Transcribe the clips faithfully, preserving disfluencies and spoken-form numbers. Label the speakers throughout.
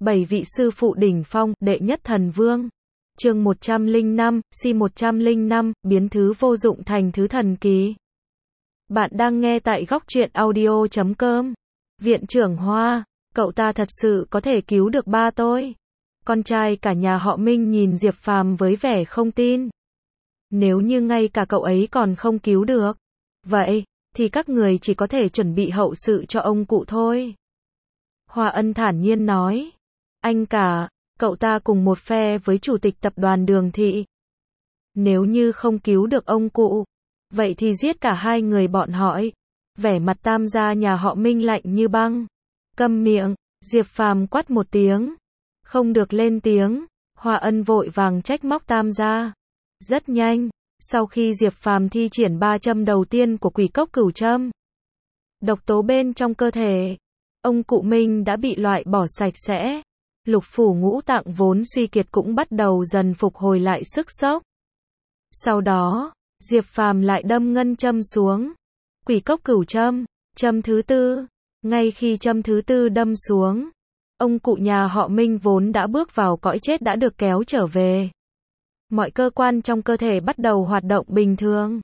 Speaker 1: Bảy vị sư phụ đỉnh phong, đệ nhất thần vương. Chương một trăm lẻ năm, si một trăm lẻ năm, biến thứ vô dụng thành thứ thần kỳ. Bạn đang nghe tại góc truyện audio chấm com. Viện trưởng Hoa, cậu ta thật sự có thể cứu được ba tôi. Con trai cả nhà họ Minh nhìn Diệp Phàm với vẻ không tin. Nếu như ngay cả cậu ấy còn không cứu được, vậy thì các người chỉ có thể chuẩn bị hậu sự cho ông cụ thôi. Hoa Ân thản nhiên nói. Anh cả, cậu ta cùng một phe với chủ tịch tập đoàn Đường Thị. Nếu như không cứu được ông cụ, vậy thì giết cả hai người bọn họ. Vẻ mặt Tam gia nhà họ Minh lạnh như băng. Câm miệng, Diệp Phàm quát một tiếng. Không được lên tiếng. Hoa Ân vội vàng trách móc Tam gia. Rất nhanh, sau khi Diệp Phàm thi triển ba châm đầu tiên của quỷ cốc cửu châm, độc tố bên trong cơ thể ông cụ Minh đã bị loại bỏ sạch sẽ. Lục phủ ngũ tạng vốn suy kiệt cũng bắt đầu dần phục hồi lại sức sốc. Sau đó, Diệp Phàm lại đâm ngân châm xuống. Quỷ cốc cửu châm, châm thứ tư. Ngay khi châm thứ tư đâm xuống, ông cụ nhà họ Minh vốn đã bước vào cõi chết đã được kéo trở về. Mọi cơ quan trong cơ thể bắt đầu hoạt động bình thường.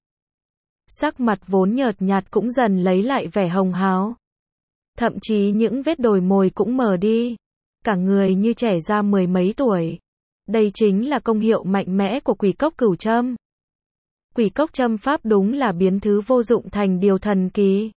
Speaker 1: Sắc mặt vốn nhợt nhạt cũng dần lấy lại vẻ hồng hào. Thậm chí những vết đồi mồi cũng mờ đi. Cả người như trẻ ra mười mấy tuổi. Đây chính là công hiệu mạnh mẽ của quỷ cốc cửu châm. Quỷ cốc châm pháp đúng là biến thứ vô dụng thành điều thần kỳ.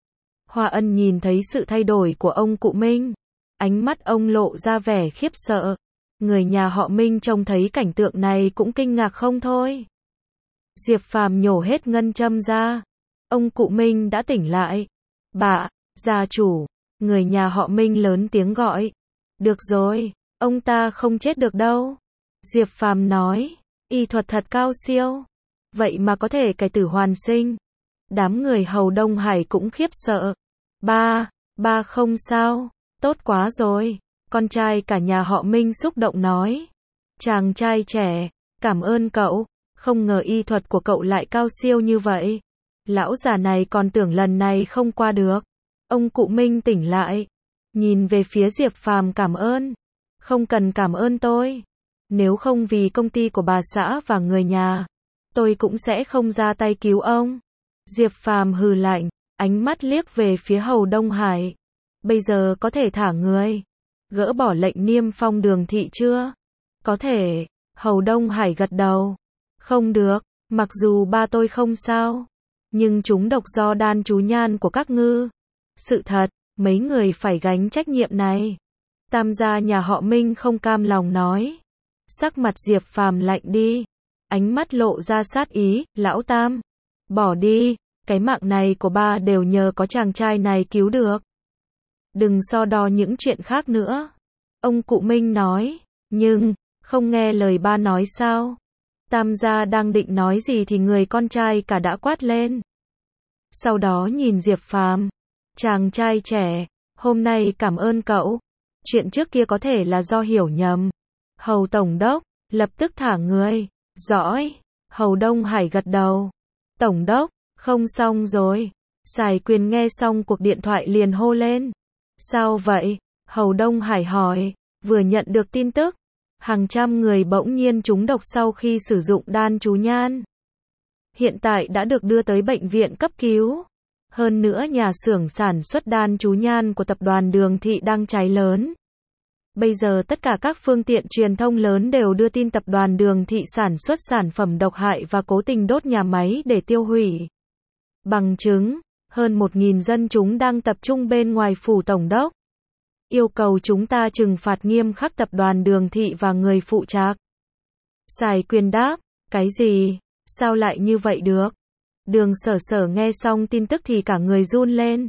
Speaker 1: Hoa Ân nhìn thấy sự thay đổi của ông cụ Minh. Ánh mắt ông lộ ra vẻ khiếp sợ. Người nhà họ Minh trông thấy cảnh tượng này cũng kinh ngạc không thôi. Diệp Phàm nhổ hết ngân châm ra. Ông cụ Minh đã tỉnh lại. Bà, gia chủ, người nhà họ Minh lớn tiếng gọi. Được rồi, ông ta không chết được đâu. Diệp Phàm nói, y thuật thật cao siêu. Vậy mà có thể cải tử hoàn sinh. Đám người hầu Đông Hải cũng khiếp sợ. Ba, ba không sao, tốt quá rồi. Con trai cả nhà họ Minh xúc động nói. Chàng trai trẻ, cảm ơn cậu. Không ngờ y thuật của cậu lại cao siêu như vậy. Lão già này còn tưởng lần này không qua được. Ông cụ Minh tỉnh lại. Nhìn về phía Diệp Phàm cảm ơn. Không cần cảm ơn tôi. Nếu không vì công ty của bà xã và người nhà, tôi cũng sẽ không ra tay cứu ông. Diệp Phàm hừ lạnh, ánh mắt liếc về phía hầu Đông Hải. Bây giờ có thể thả người. Gỡ bỏ lệnh niêm phong Đường Thị chưa? Có thể. Hầu Đông Hải gật đầu. Không được, mặc dù ba tôi không sao, nhưng chúng độc do đan chú nhan của các ngư. Sự thật, mấy người phải gánh trách nhiệm này. Tam gia nhà họ Minh không cam lòng nói. Sắc mặt Diệp Phàm lạnh đi. Ánh mắt lộ ra sát ý, lão Tam. Bỏ đi, cái mạng này của ba đều nhờ có chàng trai này cứu được. Đừng so đo những chuyện khác nữa. Ông cụ Minh nói, nhưng, không nghe lời ba nói sao? Tam gia đang định nói gì thì người con trai cả đã quát lên. Sau đó nhìn Diệp Phàm. Chàng trai trẻ, hôm nay cảm ơn cậu. Chuyện trước kia có thể là do hiểu nhầm. Hầu Tổng đốc, lập tức thả người. Giỏi. Hầu Đông Hải gật đầu. Tổng đốc, không xong rồi. Sài Quyền nghe xong cuộc điện thoại liền hô lên. Sao vậy? Hầu Đông Hải hỏi. Vừa nhận được tin tức, hàng trăm người bỗng nhiên trúng độc sau khi sử dụng đan chú nhan. Hiện tại đã được đưa tới bệnh viện cấp cứu. Hơn nữa nhà xưởng sản xuất đan chú nhan của tập đoàn Đường Thị đang cháy lớn. Bây giờ tất cả các phương tiện truyền thông lớn đều đưa tin tập đoàn Đường Thị sản xuất sản phẩm độc hại và cố tình đốt nhà máy để tiêu hủy. Bằng chứng, hơn một nghìn dân chúng đang tập trung bên ngoài phủ tổng đốc. Yêu cầu chúng ta trừng phạt nghiêm khắc tập đoàn Đường Thị và người phụ trách. Sài Quyền đáp, cái gì? Sao lại như vậy được? Đường Sở Sở nghe xong tin tức thì cả người run lên.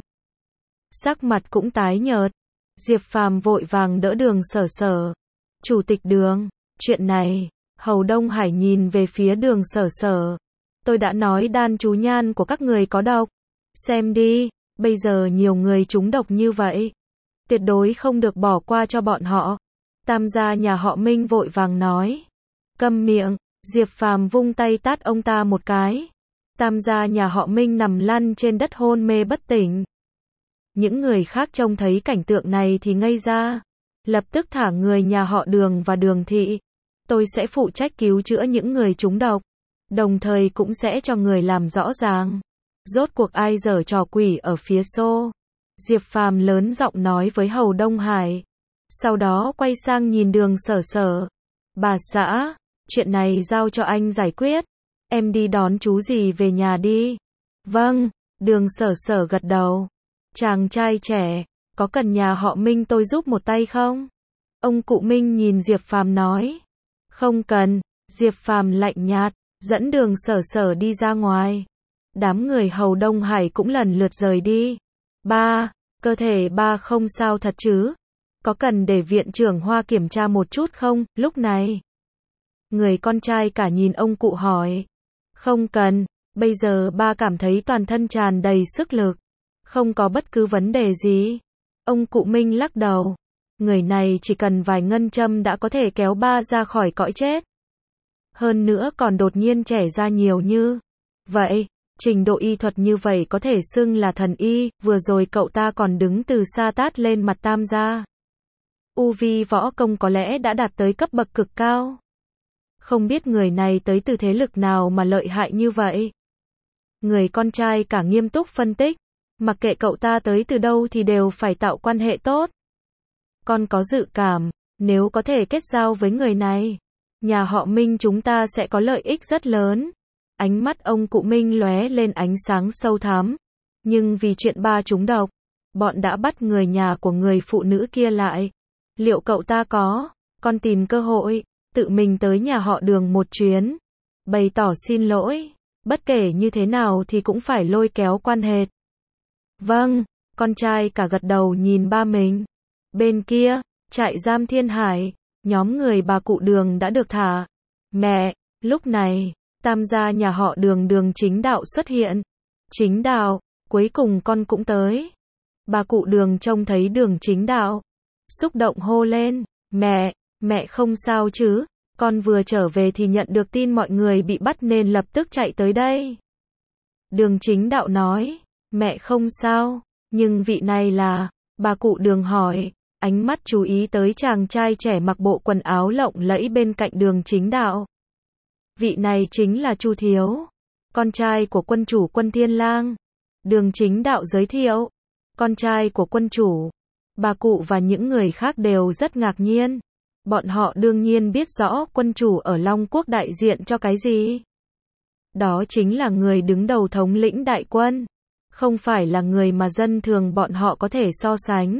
Speaker 1: Sắc mặt cũng tái nhợt. Diệp Phàm vội vàng đỡ Đường Sở Sở. Chủ tịch Đường, chuyện này, Hầu Đông Hải nhìn về phía Đường Sở Sở. Tôi đã nói đan chú nhan của các người có độc. Xem đi, bây giờ nhiều người trúng độc như vậy. Tuyệt đối không được bỏ qua cho bọn họ. Tam gia nhà họ Minh vội vàng nói. Câm miệng, Diệp Phàm vung tay tát ông ta một cái. Tam gia nhà họ Minh nằm lăn trên đất hôn mê bất tỉnh. Những người khác trông thấy cảnh tượng này thì ngây ra. lập tức thả người nhà họ Đường và Đường thị. Tôi sẽ phụ trách cứu chữa những người trúng độc, đồng thời cũng sẽ cho người làm rõ ràng rốt cuộc ai giở trò quỷ ở phía xô. Diệp Phàm lớn giọng nói với Hầu Đông Hải. Sau đó quay sang nhìn Đường Sở Sở. Bà xã, chuyện này giao cho anh giải quyết. Em đi đón chú dì về nhà đi. Vâng, Đường Sở Sở gật đầu. Chàng trai trẻ, có cần nhà họ Minh tôi giúp một tay không? Ông cụ Minh nhìn Diệp Phàm nói. Không cần, Diệp Phàm lạnh nhạt, dẫn Đường Sở Sở đi ra ngoài. Đám người Hầu Đông Hải cũng lần lượt rời đi. Ba, cơ thể ba không sao thật chứ? Có cần để viện trưởng Hoa kiểm tra một chút không? Lúc này, người con trai cả nhìn ông cụ hỏi. Không cần, bây giờ ba cảm thấy toàn thân tràn đầy sức lực. Không có bất cứ vấn đề gì. Ông cụ Minh lắc đầu. Người này chỉ cần vài ngân châm đã có thể kéo ba ra khỏi cõi chết. Hơn nữa còn đột nhiên trẻ ra nhiều như vậy. Trình độ y thuật như vậy có thể xưng là thần y, vừa rồi cậu ta còn đứng từ xa tát lên mặt Tam gia. U vi võ công có lẽ đã đạt tới cấp bậc cực cao. Không biết người này tới từ thế lực nào mà lợi hại như vậy. Người con trai cả nghiêm túc phân tích, mặc kệ cậu ta tới từ đâu thì đều phải tạo quan hệ tốt. Con có dự cảm, nếu có thể kết giao với người này, nhà họ Minh chúng ta sẽ có lợi ích rất lớn. Ánh mắt ông cụ Minh lóe lên ánh sáng sâu thẳm. Nhưng vì chuyện ba trúng độc, bọn đã bắt người nhà của người phụ nữ kia lại. Liệu cậu ta có, con tìm cơ hội, tự mình tới nhà họ Đường một chuyến, bày tỏ xin lỗi, bất kể như thế nào thì cũng phải lôi kéo quan hệ. Vâng, con trai cả gật đầu nhìn ba mình. Bên kia, trại giam Thiên Hải, nhóm người bà cụ Đường đã được thả. Mẹ, lúc này, Tam gia nhà họ Đường Đường Chính Đạo xuất hiện. Chính Đạo, cuối cùng con cũng tới. Bà cụ Đường trông thấy Đường Chính Đạo, xúc động hô lên. Mẹ, mẹ không sao chứ? Con vừa trở về thì nhận được tin mọi người bị bắt nên lập tức chạy tới đây. Đường Chính Đạo nói. Mẹ không sao, nhưng vị này là... Bà cụ Đường hỏi, ánh mắt chú ý tới chàng trai trẻ mặc bộ quần áo lộng lẫy bên cạnh Đường Chính Đạo. Vị này chính là Chu Thiếu, con trai của quân chủ Quân Thiên Lang. Đường Chính Đạo giới thiệu, con trai của quân chủ. Bà cụ và những người khác đều rất ngạc nhiên. Bọn họ đương nhiên biết rõ quân chủ ở Long Quốc đại diện cho cái gì. Đó chính là người đứng đầu thống lĩnh đại quân. Không phải là người mà dân thường bọn họ có thể so sánh.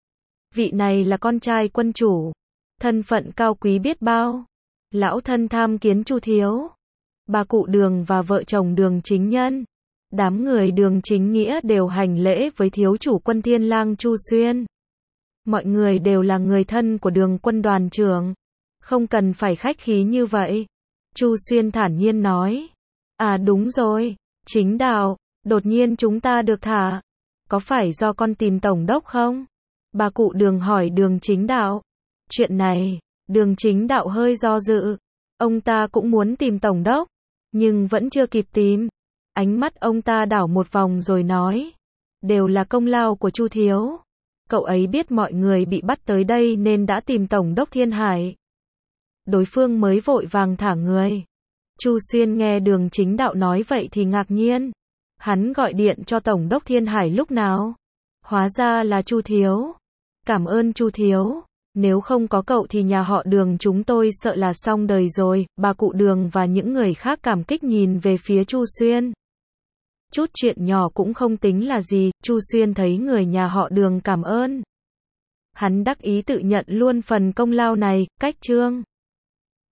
Speaker 1: Vị này là con trai quân chủ. Thân phận cao quý biết bao. Lão thân tham kiến Chu Thiếu. Bà cụ Đường và vợ chồng Đường Chính Nhân. Đám người Đường Chính Nghĩa đều hành lễ với thiếu chủ Quân Thiên Lang Chu Xuyên. Mọi người đều là người thân của Đường quân đoàn trưởng. Không cần phải khách khí như vậy. Chu Xuyên thản nhiên nói. À đúng rồi, Chính Đạo, đột nhiên chúng ta được thả. Có phải do con tìm tổng đốc không? Bà cụ Đường hỏi Đường Chính Đạo. Chuyện này, Đường Chính Đạo hơi do dự. Ông ta cũng muốn tìm tổng đốc, nhưng vẫn chưa kịp tìm. Ánh mắt ông ta đảo một vòng rồi nói. Đều là công lao của Chu Thiếu. Cậu ấy biết mọi người bị bắt tới đây nên đã tìm tổng đốc Thiên Hải. Đối phương mới vội vàng thả người. Chu Xuyên nghe Đường Chính Đạo nói vậy thì ngạc nhiên. Hắn gọi điện cho tổng đốc Thiên Hải lúc nào? Hóa ra là Chu Thiếu. Cảm ơn Chu Thiếu. Nếu không có cậu thì nhà họ Đường chúng tôi sợ là xong đời rồi. Bà cụ Đường và những người khác cảm kích nhìn về phía Chu Xuyên. Chút chuyện nhỏ cũng không tính là gì. Chu Xuyên thấy người nhà họ Đường cảm ơn. Hắn đắc ý tự nhận luôn phần công lao này. Cách chương